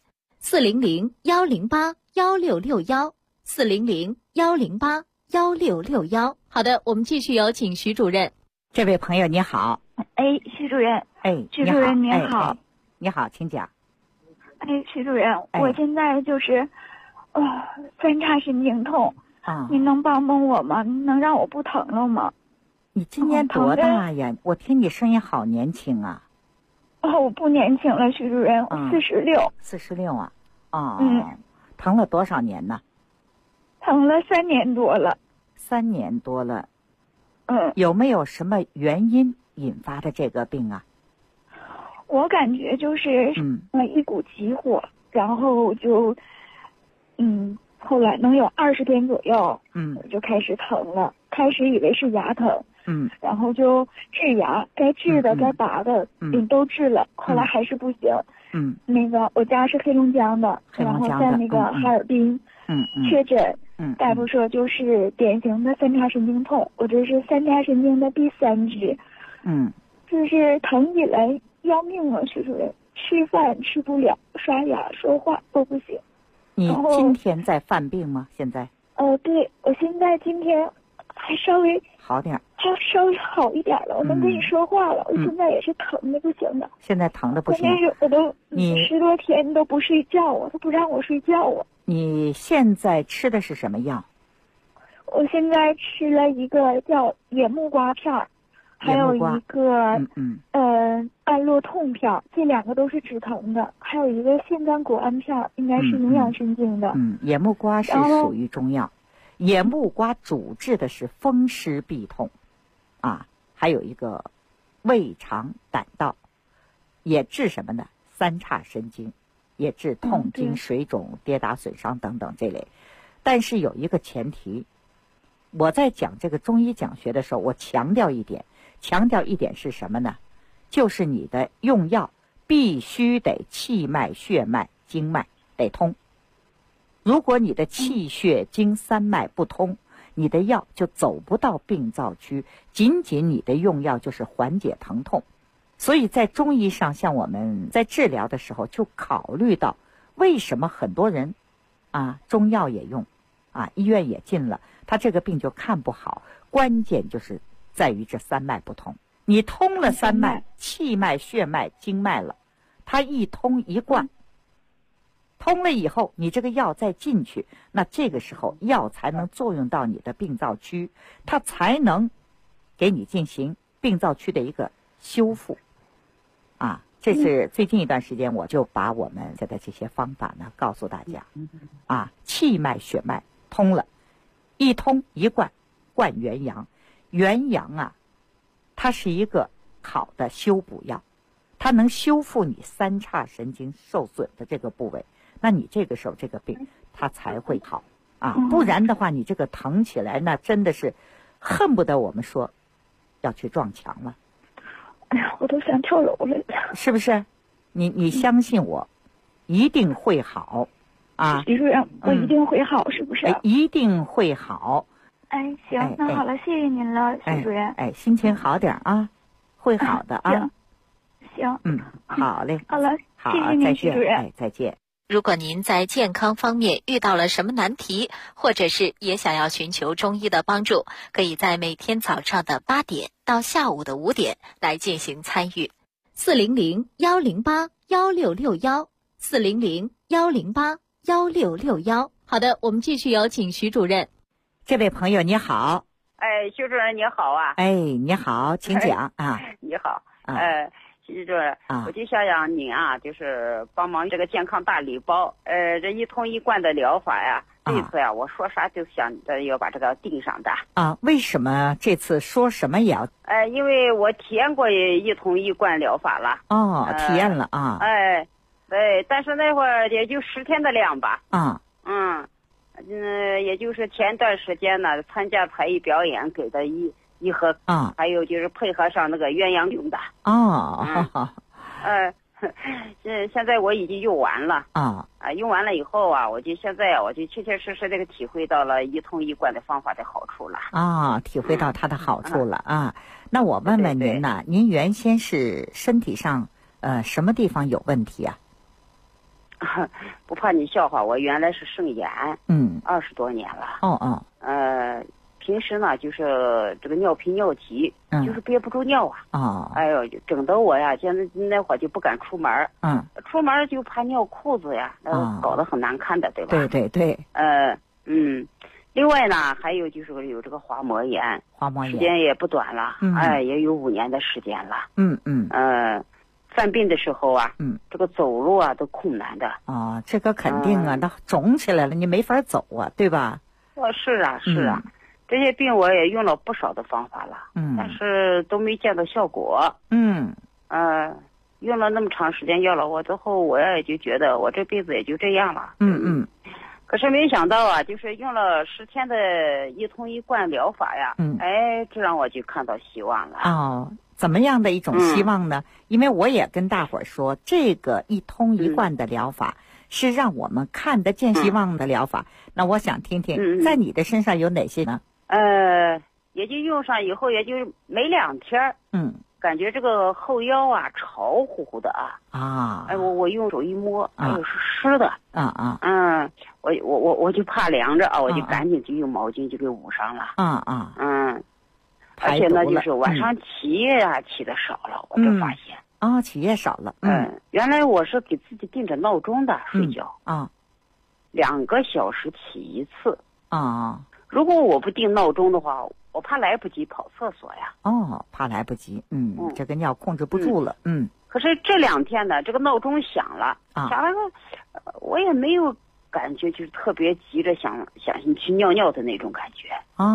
400-108-1661，400-108-1661。好的，我们继续有请徐主任。 这位朋友你好。 徐主任。徐主任您好。 你好，请讲。 徐主任，我现在就是三叉神经痛。您能帮帮我吗？能让我不疼了吗？ 你今年多大呀？我听你声音好年轻啊。 我不年轻了，徐主任，我46。 46啊？疼了多少年呢？ 疼了3年多了。 3年多了。有没有什么原因引发的这个病啊？ 我感觉就是一股急火，然后就后来能有20天左右，我就开始疼了。开始以为是牙疼，然后就治牙，该治的该拔的都治了，后来还是不行。那个我家是黑龙江的，然后在那个哈尔滨确诊，大夫说就是典型的三叉神经痛，我这是三叉神经的第3支，就是疼起来要命了，徐主任，吃饭吃不了，刷牙说话都不行。 你今天在犯病吗？现在？ 对，我现在今天还稍微好点， 还稍微好一点了，我能跟你说话了。我现在也是疼的不行的。 现在疼的不行。 关键是我都10多天都不睡觉啊，都不让我睡觉啊。 你现在吃的是什么药？ 我现在吃了一个叫野木瓜片，还有一个安洛痛片，这2个都是止疼的，还有一个腺苷果胺片，应该是营养神经的。 野木瓜是属于中药，野木瓜主治的是风湿痹痛，还有一个胃肠胆道，也治什么呢？三叉神经，也治痛经、水肿、跌打损伤等等这类。但是有一个前提，我在讲这个中医讲学的时候，我强调一点是什么呢？就是你的用药必须得气脉、血脉、经脉得通。如果你的气血经3脉不通，你的药就走不到病灶区，仅仅你的用药就是缓解疼痛。所以在中医上，像我们在治疗的时候就考虑到，为什么很多人中药也用医院也进了，他这个病就看不好，关键就是在于这3脉不通。你通了3脉，气脉、血脉、经脉了，它一通一贯，通了以后，你这个药再进去，那这个时候药才能作用到你的病灶区，它才能给你进行病灶区的一个修复。这是最近一段时间我就把我们现在这些方法呢告诉大家。气脉、血脉通了，一通一贯，贯元阳。元阳它是一个好的修补药，它能修复你三叉神经受损的这个部位，那你这个时候这个病它才会好不然的话你这个疼起来那真的是恨不得我们说要去撞墙了。 哎呀，我都想跳楼了， 是不是？你相信我，一定会好徐主任，我一定会好，是不是？ 一定会好。 行，那好了，谢谢您了，徐主任。 心情好点会好的行， 好嘞。 好了，谢谢您，徐主任。 再见。 如果您在健康方面遇到了什么难题，或者是也想要寻求中医的帮助，可以在每天早上的8点到下午的5点来进行参与。 400-108-1661，400-108-1661。好的，我们继续有请徐主任。 这位朋友你好。 徐主任你好啊。 你好，请讲你好。徐主任，我就想让您就是帮忙这个健康大礼包，这一通一贯的疗法呀，这次呀，我说啥就想要把这个定上的。 为什么这次说什么也要？ 因为我体验过一通一贯疗法了。 体验了对，但是那会儿也就10天的量吧。也就是前段时间呢，参加才艺表演给的一盒还有就是配合上那个鸳鸯用的。 现在我已经用完了用完了以后啊，我就现在我就切切实实这个体会到了一通一贯的方法的好处了体会到它的好处了那我问问您呢，您原先是身体上什么地方有问题啊？ 不怕你笑话，我原来是肾炎，20多年了。平时呢就是这个尿频尿急，就是憋不住尿哎呦，整得我呀，现在那会儿就不敢出门。出门就怕尿裤子呀，搞得很难看的，对吧？ 对。 另外呢，还有就是有这个滑膜炎，时间也不短了，也有5年的时间了。犯病的时候啊，这个走路啊都困难的。 这个肯定啊，那肿起来了，你没法走啊，对吧？ 是啊。这些病我也用了不少的方法了，但是都没见到效果。用了那么长时间药了，我最后我也就觉得我这辈子也就这样了。可是没想到啊，就是用了10天的一通一贯疗法呀，这让我就看到希望了。 怎么样的一种希望呢？因为我也跟大伙儿说，这个一通一贯的疗法是让我们看得见希望的疗法。那我想听听，在你的身上有哪些呢？ 也就用上以后，也就没2天，感觉这个后腰啊潮乎乎的我用手一摸，是湿的我就怕凉着我就赶紧就用毛巾就给捂上了而且呢，就是晚上起夜起的少了，我就发现起夜少了。 原来我是给自己定着闹钟的睡觉2个小时起一次如果我不定闹钟的话，我怕来不及跑厕所呀。 怕来不及。这个尿控制不住了。 可是这2天呢，这个闹钟响了，我也没有感觉就是特别急着想去尿尿的那种感觉。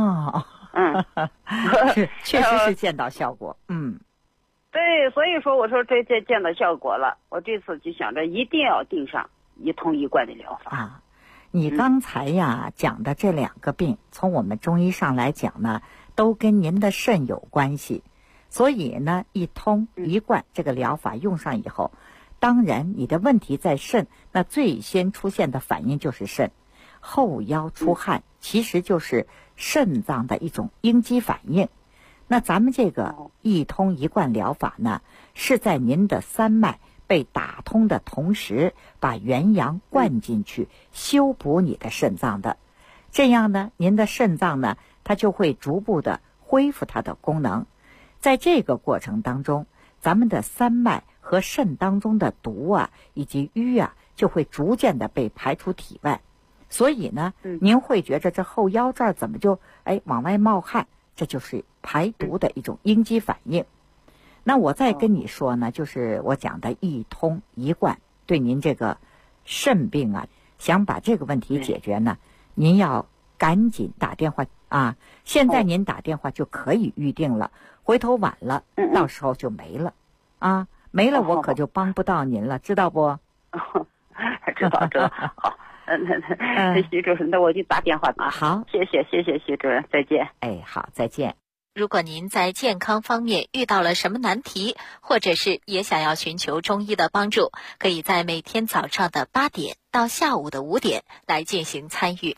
确实是见到效果。 对，所以说我说这见到效果了，我这次就想着一定要定上一通一贯的疗法。 你刚才呀讲的这2个病，从我们中医上来讲呢，都跟您的肾有关系。所以呢，一通一贯这个疗法用上以后，当然你的问题在肾，那最先出现的反应就是肾。后腰出汗其实就是肾脏的一种应激反应。那咱们这个一通一贯疗法呢，是在您的3脉被打通的同时，把元阳灌进去，修补你的肾脏的。这样呢，您的肾脏呢，它就会逐步的恢复它的功能。在这个过程当中，咱们的3脉和肾当中的毒以及瘀就会逐渐的被排出体外。所以呢，您会觉着这后腰这儿怎么就往外冒汗，这就是排毒的一种应激反应。那我再跟你说呢，就是我讲的一通一贯，对您这个肾病想把这个问题解决呢，您要赶紧打电话现在您打电话就可以预定了，回头晚了到时候就没了没了我可就帮不到您了，知道不？ 知道好。徐主任，那我就打电话好， 谢谢徐主任，再见。 好，再见。 如果您在健康方面遇到了什么难题，或者是也想要寻求中医的帮助，可以在每天早上的8点到下午的5点来进行参与。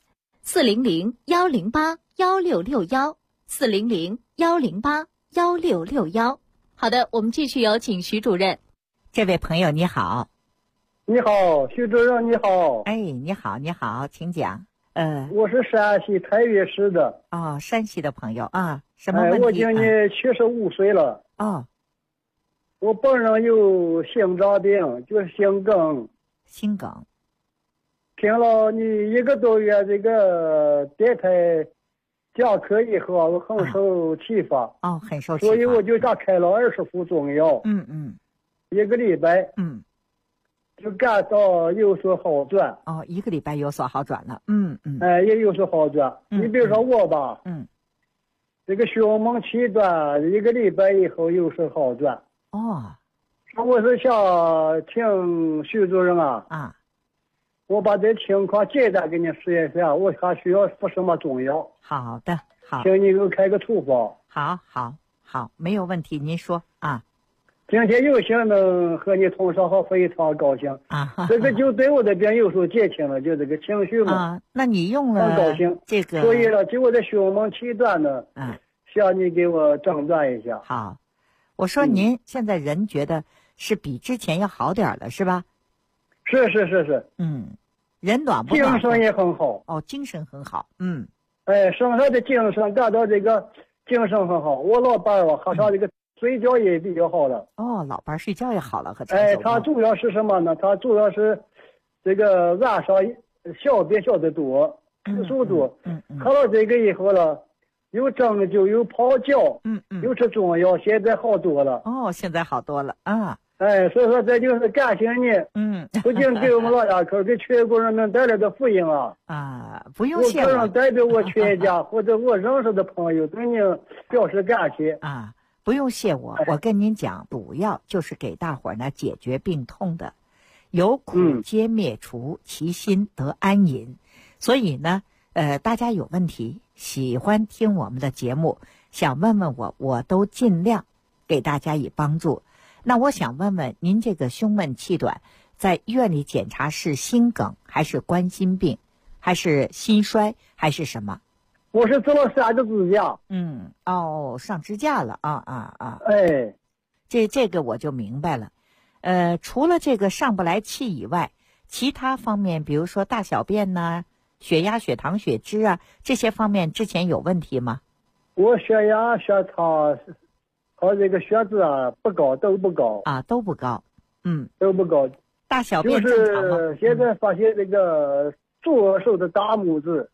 400-108-1661，400-108-1661。好的，我们继续有请徐主任。 这位朋友你好。 你好，徐主任你好。 你好，请讲。 我是山西太原市的。 山西的朋友什么问题？ 我今年75岁了。我本人有心脏病，就是心梗。听了你1个多月这个电台讲课以后，我很受启发。 很受启发。 所以我就打开了20副中药。1个礼拜。就感到有所好转。 1个礼拜有所好转了。 也有所好转。你比如说我吧，这个胸闷气短，1个礼拜以后有所好转。我是想请徐主任我把这情况简单给你说一下，我还需要服什么中药？ 好的，好， 请你给我开个处方。 好，没有问题，您说今天有幸能和你通上号，非常高兴啊！ 这个就对我这边有所减轻了，就这个情绪嘛。 啊，那你用了很高兴这个， 所以呢，就我的胸蒙气短呢，向你给我诊断一下。 好，我说您现在人觉得是比之前要好点了，是吧？ 是， 人暖不暖？ 精神也很好。 哦，精神很好。 身上的精神感到这个精神很好。我老伴儿好像这个睡觉也比较好了。 哦，老伴儿睡觉也好了， 他主要是什么呢？他主要是这个晚上小便小得多，次数多。喝了这个以后了，有针灸，有泡脚，有吃中药，现在好多了。 哦，现在好多了啊。 所以说这就是感谢你。不仅给我们老家口，给全国人民带来的福音啊！不用谢我。个人代表我全家或者我认识的朋友对您表示感谢啊！不用谢我，我跟您讲，主要就是给大伙儿呢解决病痛的，有苦皆灭除，其心得安隐。所以呢，大家有问题喜欢听我们的节目，想问问我，我都尽量给大家以帮助。那我想问问您，这个胸闷气短，在医院里检查是心梗还是冠心病，还是心衰，还是什么？ 我是做了3个支架。 上支架了这个我就明白了。除了这个上不来气以外，其他方面，比如说大小便呐、血压、血糖、血脂啊，这些方面之前有问题吗？ 我血压、血糖和这个血脂不高，都不高都不高。 都不高。 大小便正常吗？ 就是现在发现这个左手的大拇指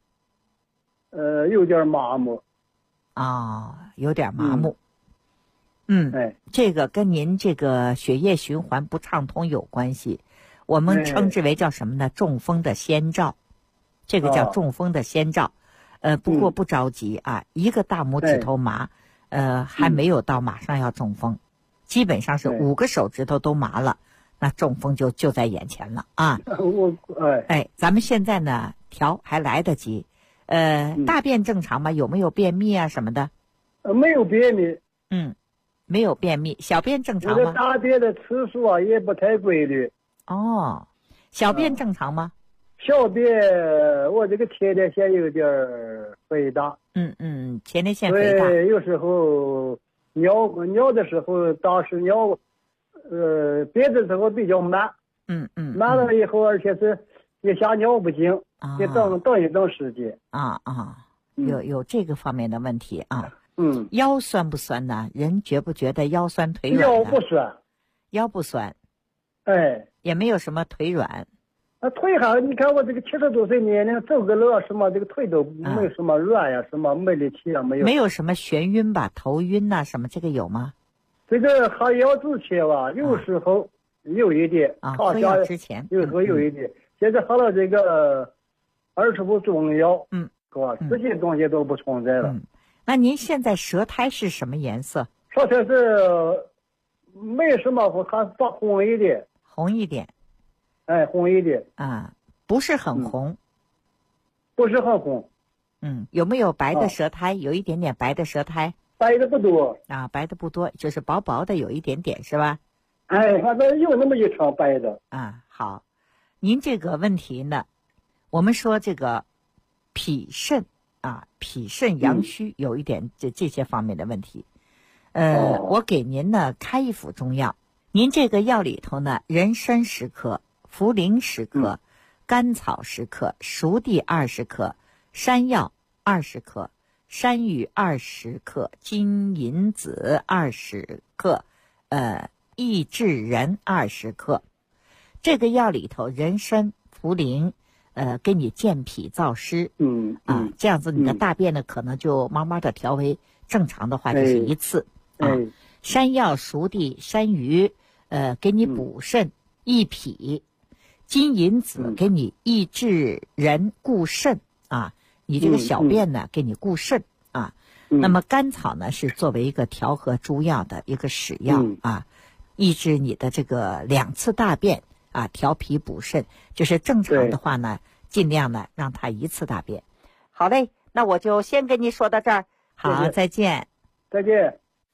有点麻木。 有点麻木。这个跟您这个血液循环不畅通有关系，我们称之为叫什么呢？中风的先兆，这个叫中风的先兆。不过不着急一个大拇指头麻，还没有到马上要中风，基本上是5个手指头都麻了，那中风就在眼前了咱们现在呢调还来得及。大便正常吗？有没有便秘啊什么的？ 没有便秘。 没有便秘。小便正常吗？ 我的大便的次数也不太规律。 小便正常吗？ 小便我这个前列腺有点肥大。 前列腺肥大。 对，有时候尿的时候，当时尿便的时候比较慢。慢了以后，而且是一下尿不尽，得等一段时间。 有这个方面的问题腰酸不酸呢？人觉不觉得腰酸腿软？ 腰不酸。 腰不酸。也没有什么腿软。 腿还，你看我这个70多岁年龄，走个路什么这个腿都没什么软呀，什么没力气没有。 没有什么眩晕吧？头晕呐什么这个有吗？ 这个喝药之前有时候有一点。 喝药之前有时候有一点。现在喝了这个20副中药，这些东西都不存在了。 那您现在舌苔是什么颜色？ 舌苔是没什么，还发红一点。 红一点。 红一点。 不是很红。 不是很红。 有没有白的舌苔？有一点点白的舌苔。 白的不多。 白的不多，就是薄薄的有一点点是吧？ 反正有那么一场白的。 好。您这个问题呢，我们说这个脾肾阳虚有一点这些方面的问题。我给您呢开一副中药，您这个药里头呢，人参10克，茯苓10克，甘草10克，熟地20克，山药20克，山芋20克，金银子20克，益智仁20克。这个药里头，人参、茯苓，给你健脾燥湿。这样子你的大便呢，可能就慢慢的调为正常的话，就是一次。山药、熟地、山芋，给你补肾、益脾；金银子给你益智仁、固肾你这个小便呢，给你固肾那么甘草呢，是作为一个调和诸药的一个使药抑制你的这个2次大便。调脾补肾，就是正常的话呢，尽量呢让他1次大便。好嘞，那我就先跟你说到这儿。好，再见。 再见。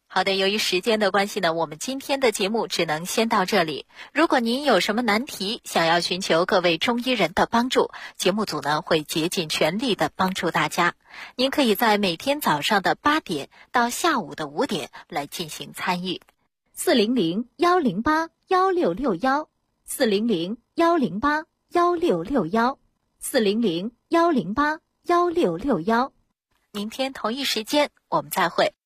好的，由于时间的关系呢，我们今天的节目只能先到这里。如果您有什么难题，想要寻求各位中医人的帮助，节目组呢会竭尽全力的帮助大家。您可以在每天早上的8点到下午的5点来进行参与。 400-108-1661，400-108-1661，400-108-1661。 明天同一时间我们再会。